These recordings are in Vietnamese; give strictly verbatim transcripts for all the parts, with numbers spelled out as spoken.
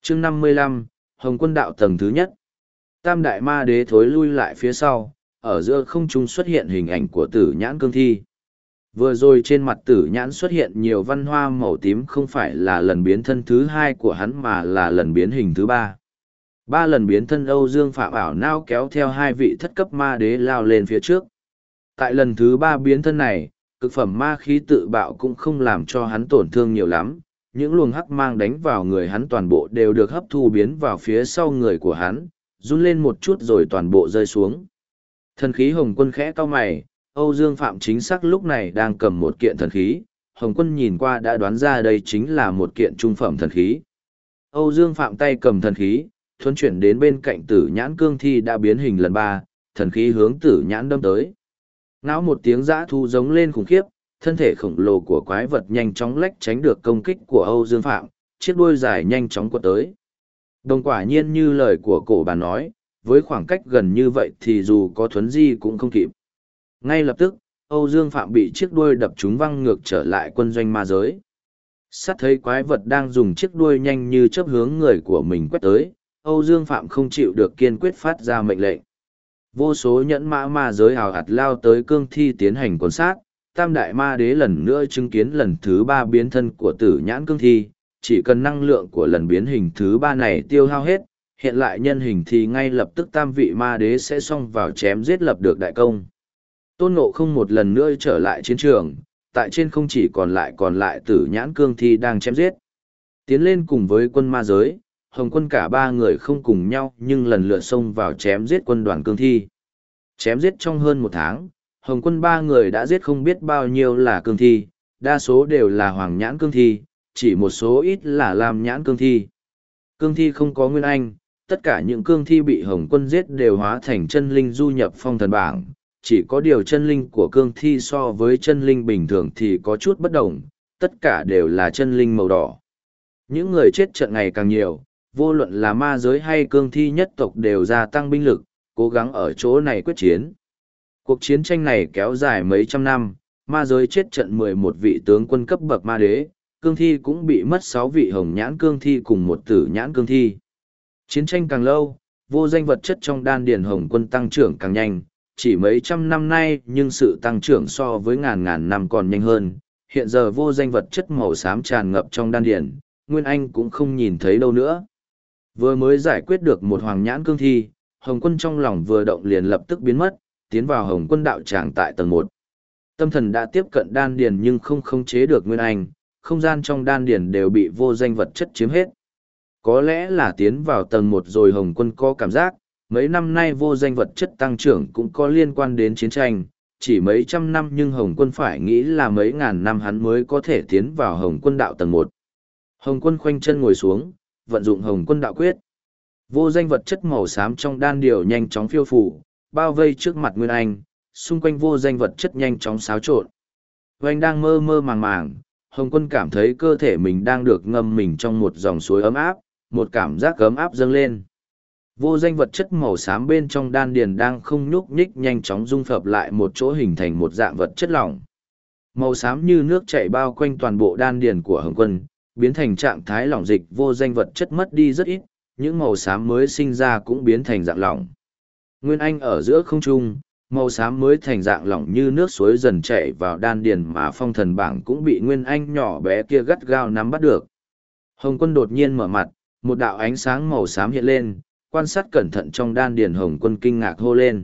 chương năm mươi lăm, Hồng Quân đạo tầng thứ nhất. Tam đại ma đế thối lui lại phía sau, ở giữa không trung xuất hiện hình ảnh của tử nhãn cương thi. Vừa rồi trên mặt tử nhãn xuất hiện nhiều văn hoa màu tím không phải là lần biến thân thứ hai của hắn mà là lần biến hình thứ ba. Ba lần biến thân Âu Dương Phạm ảo nao kéo theo hai vị thất cấp ma đế lao lên phía trước. Tại lần thứ ba biến thân này, cực phẩm ma khí tự bạo cũng không làm cho hắn tổn thương nhiều lắm. Những luồng hắc mang đánh vào người hắn toàn bộ đều được hấp thu biến vào phía sau người của hắn, run lên một chút rồi toàn bộ rơi xuống. Thần khí Hồng Quân khẽ cau mày, Âu Dương Phạm chính xác lúc này đang cầm một kiện thần khí, Hồng Quân nhìn qua đã đoán ra đây chính là một kiện trung phẩm thần khí. Âu Dương Phạm tay cầm thần khí, thuấn chuyển đến bên cạnh tử nhãn cương thi đã biến hình lần ba, thần khí hướng tử nhãn đâm tới. Ngáo một tiếng dã thu giống lên khủng khiếp, thân thể khổng lồ của quái vật nhanh chóng lách tránh được công kích của Âu Dương Phạm, chiếc đuôi dài nhanh chóng quật tới. Đồng quả nhiên như lời của cổ bà nói, với khoảng cách gần như vậy thì dù có thuấn di cũng không kịp. Ngay lập tức, Âu Dương Phạm bị chiếc đuôi đập trúng văng ngược trở lại quân doanh ma giới. Sát thấy quái vật đang dùng chiếc đuôi nhanh như chớp hướng người của mình quét tới, Âu Dương Phạm không chịu được kiên quyết phát ra mệnh lệnh. Vô số nhẫn mã ma giới hào hạt lao tới cương thi tiến hành quần sát, tam đại ma đế lần nữa chứng kiến lần thứ ba biến thân của tử nhãn cương thi, chỉ cần năng lượng của lần biến hình thứ ba này tiêu hao hết, hiện lại nhân hình thì ngay lập tức tam vị ma đế sẽ xông vào chém giết lập được đại công. Tôn Ngộ Không một lần nữa trở lại chiến trường, tại trên không chỉ còn lại còn lại tử nhãn cương thi đang chém giết. Tiến lên cùng với quân ma giới, Hồng Quân cả ba người không cùng nhau nhưng lần lượt xông vào chém giết quân đoàn cương thi. Chém giết trong hơn một tháng, Hồng Quân ba người đã giết không biết bao nhiêu là cương thi, đa số đều là hoàng nhãn cương thi, chỉ một số ít là lam nhãn cương thi. Cương thi không có nguyên anh, tất cả những cương thi bị Hồng Quân giết đều hóa thành chân linh du nhập phong thần bảng, chỉ có điều chân linh của cương thi so với chân linh bình thường thì có chút bất đồng, tất cả đều là chân linh màu đỏ. Những người chết trận ngày càng nhiều, vô luận là ma giới hay cương thi nhất tộc đều gia tăng binh lực, cố gắng ở chỗ này quyết chiến. Cuộc chiến tranh này kéo dài mấy trăm năm, ma giới chết trận mười một vị tướng quân cấp bậc ma đế, cương thi cũng bị mất sáu vị hồng nhãn cương thi cùng một tử nhãn cương thi. Chiến tranh càng lâu, vô danh vật chất trong đan điền Hồng Quân tăng trưởng càng nhanh, chỉ mấy trăm năm nay nhưng sự tăng trưởng so với ngàn ngàn năm còn nhanh hơn. Hiện giờ vô danh vật chất màu xám tràn ngập trong đan điền, Nguyên Anh cũng không nhìn thấy đâu nữa. Vừa mới giải quyết được một hoàng nhãn cương thi, Hồng Quân trong lòng vừa động liền lập tức biến mất, tiến vào Hồng Quân đạo tràng tại tầng một. Tâm thần đã tiếp cận đan điền nhưng không khống chế được Nguyên Anh, không gian trong đan điền đều bị vô danh vật chất chiếm hết. Có lẽ là tiến vào tầng một rồi Hồng Quân có cảm giác, mấy năm nay vô danh vật chất tăng trưởng cũng có liên quan đến chiến tranh, chỉ mấy trăm năm nhưng Hồng Quân phải nghĩ là mấy ngàn năm hắn mới có thể tiến vào Hồng Quân đạo tầng một. Hồng Quân khoanh chân ngồi xuống, vận dụng Hồng Quân đạo quyết. Vô danh vật chất màu xám trong đan điền nhanh chóng phiêu phù, bao vây trước mặt Nguyên Anh, xung quanh vô danh vật chất nhanh chóng xáo trộn. Anh đang mơ mơ màng màng, Hồng Quân cảm thấy cơ thể mình đang được ngâm mình trong một dòng suối ấm áp, một cảm giác ấm áp dâng lên. Vô danh vật chất màu xám bên trong đan điền đang không nhúc nhích nhanh chóng dung hợp lại một chỗ hình thành một dạng vật chất lỏng. Màu xám như nước chảy bao quanh toàn bộ đan điền của Hồng Quân, biến thành trạng thái lỏng dịch vô danh vật chất mất đi rất ít, những màu xám mới sinh ra cũng biến thành dạng lỏng. Nguyên Anh ở giữa không trung, màu xám mới thành dạng lỏng như nước suối dần chảy vào đan điền mà phong thần bảng cũng bị Nguyên Anh nhỏ bé kia gắt gao nắm bắt được. Hồng Quân đột nhiên mở mặt, một đạo ánh sáng màu xám hiện lên, quan sát cẩn thận trong đan điền Hồng Quân kinh ngạc hô lên.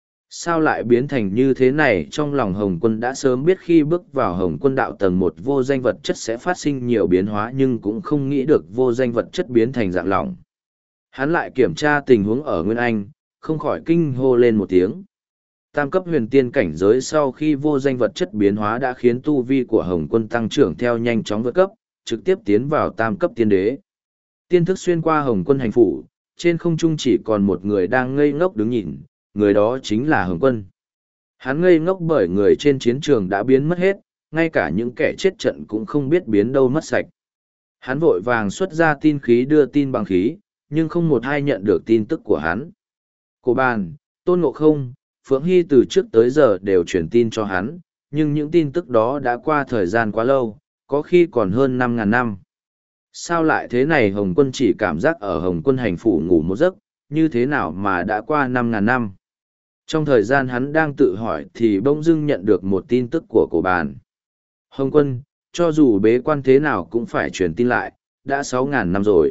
Sao lại biến thành như thế này? Trong lòng Hồng Quân đã sớm biết khi bước vào Hồng Quân đạo tầng một vô danh vật chất sẽ phát sinh nhiều biến hóa nhưng cũng không nghĩ được vô danh vật chất biến thành dạng lỏng. Hắn lại kiểm tra tình huống ở Nguyên Anh, không khỏi kinh hô lên một tiếng. Tam cấp huyền tiên cảnh giới sau khi vô danh vật chất biến hóa đã khiến tu vi của Hồng Quân tăng trưởng theo nhanh chóng vượt cấp, trực tiếp tiến vào tam cấp tiên đế. Tiên thức xuyên qua Hồng Quân hành phủ, trên không trung chỉ còn một người đang ngây ngốc đứng nhìn, người đó chính là Hồng Quân. Hắn ngây ngốc bởi người trên chiến trường đã biến mất hết, ngay cả những kẻ chết trận cũng không biết biến đâu mất sạch. Hắn vội vàng xuất ra tin khí đưa tin bằng khí, nhưng không một ai nhận được tin tức của hắn. Cổ Bàn, Tôn Ngộ Không, Phượng Hy từ trước tới giờ đều truyền tin cho hắn, nhưng những tin tức đó đã qua thời gian quá lâu, có khi còn hơn năm ngàn năm. Sao lại thế này? Hồng Quân chỉ cảm giác ở Hồng Quân hành phủ ngủ một giấc, như thế nào mà đã qua năm ngàn năm. Trong thời gian hắn đang tự hỏi thì bỗng dưng nhận được một tin tức của cổ bàn. Hồng Quân, cho dù bế quan thế nào cũng phải truyền tin lại, đã sáu ngàn năm rồi.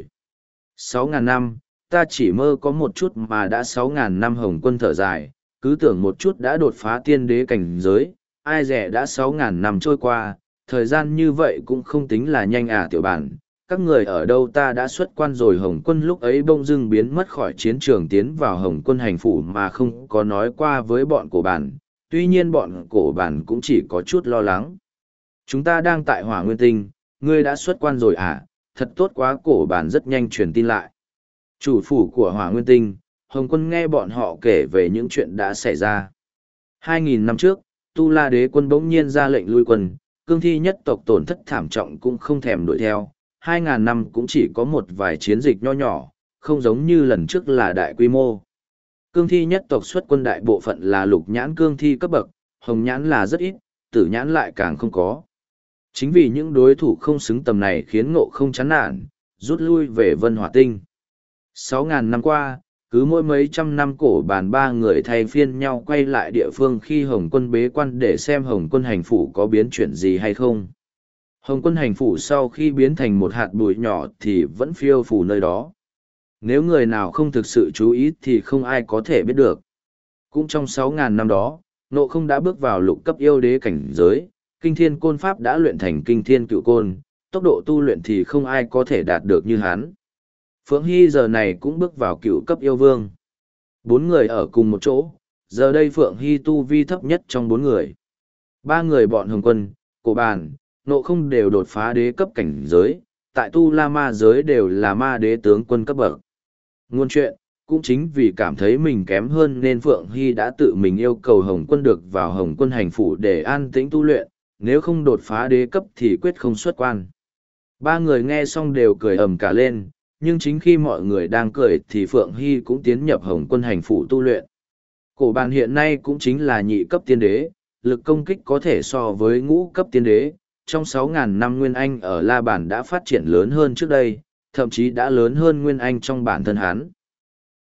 Sáu ngàn năm, ta chỉ mơ có một chút mà đã sáu ngàn năm. Hồng Quân thở dài, cứ tưởng một chút đã đột phá tiên đế cảnh giới, ai dè đã sáu ngàn năm trôi qua, thời gian như vậy cũng không tính là nhanh à. Tiểu bản, các người ở đâu? Ta đã xuất quan rồi. Hồng Quân lúc ấy bỗng dưng biến mất khỏi chiến trường, tiến vào Hồng Quân hành phủ mà không có nói qua với bọn cổ bản. Tuy nhiên bọn cổ bản cũng chỉ có chút lo lắng. Chúng ta đang tại Hỏa Nguyên Tinh, ngươi đã xuất quan rồi à? Thật tốt quá. Cổ bản rất nhanh truyền tin lại. Chủ phủ của Hỏa Nguyên Tinh, Hồng Quân nghe bọn họ kể về những chuyện đã xảy ra. Hai nghìn năm trước, Tu La Đế quân bỗng nhiên ra lệnh lui quân, cương thi nhất tộc tổn thất thảm trọng cũng không thèm đuổi theo. Hai ngàn năm cũng chỉ có một vài chiến dịch nho nhỏ, không giống như lần trước là đại quy mô. Cương thi nhất tộc xuất quân đại bộ phận là lục nhãn cương thi cấp bậc, hồng nhãn là rất ít, tử nhãn lại càng không có. Chính vì những đối thủ không xứng tầm này khiến Ngộ Không chán nản, rút lui về Vân Hỏa Tinh. Sáu ngàn năm qua, cứ mỗi mấy trăm năm cổ bàn ba người thay phiên nhau quay lại địa phương khi Hồng Quân bế quan để xem Hồng Quân hành phủ có biến chuyển gì hay không. Hồng Quân hành phủ sau khi biến thành một hạt bụi nhỏ thì vẫn phiêu phù nơi đó. Nếu người nào không thực sự chú ý thì không ai có thể biết được. Cũng trong sáu ngàn năm đó, Ngộ Không đã bước vào lục cấp yêu đế cảnh giới, kinh thiên côn pháp đã luyện thành kinh thiên cựu côn, tốc độ tu luyện thì không ai có thể đạt được như hắn. Phượng Hy giờ này cũng bước vào cựu cấp yêu vương. Bốn người ở cùng một chỗ, giờ đây Phượng Hy tu vi thấp nhất trong bốn người. Ba người bọn Hồng Quân, Cổ Bàn, Ngộ Không đều đột phá đế cấp cảnh giới, tại Tu La Ma giới đều là ma đế tướng quân cấp bậc. Ngôn chuyện, cũng chính vì cảm thấy mình kém hơn nên Phượng Hy đã tự mình yêu cầu Hồng Quân được vào Hồng Quân hành phủ để an tĩnh tu luyện, nếu không đột phá đế cấp thì quyết không xuất quan. Ba người nghe xong đều cười ầm cả lên, nhưng chính khi mọi người đang cười thì Phượng Hy cũng tiến nhập Hồng Quân hành phủ tu luyện. Cổ Bàn hiện nay cũng chính là nhị cấp tiên đế, lực công kích có thể so với ngũ cấp tiên đế. Trong sáu ngàn năm Nguyên Anh ở La Bàn đã phát triển lớn hơn trước đây, thậm chí đã lớn hơn Nguyên Anh trong bản thân hắn.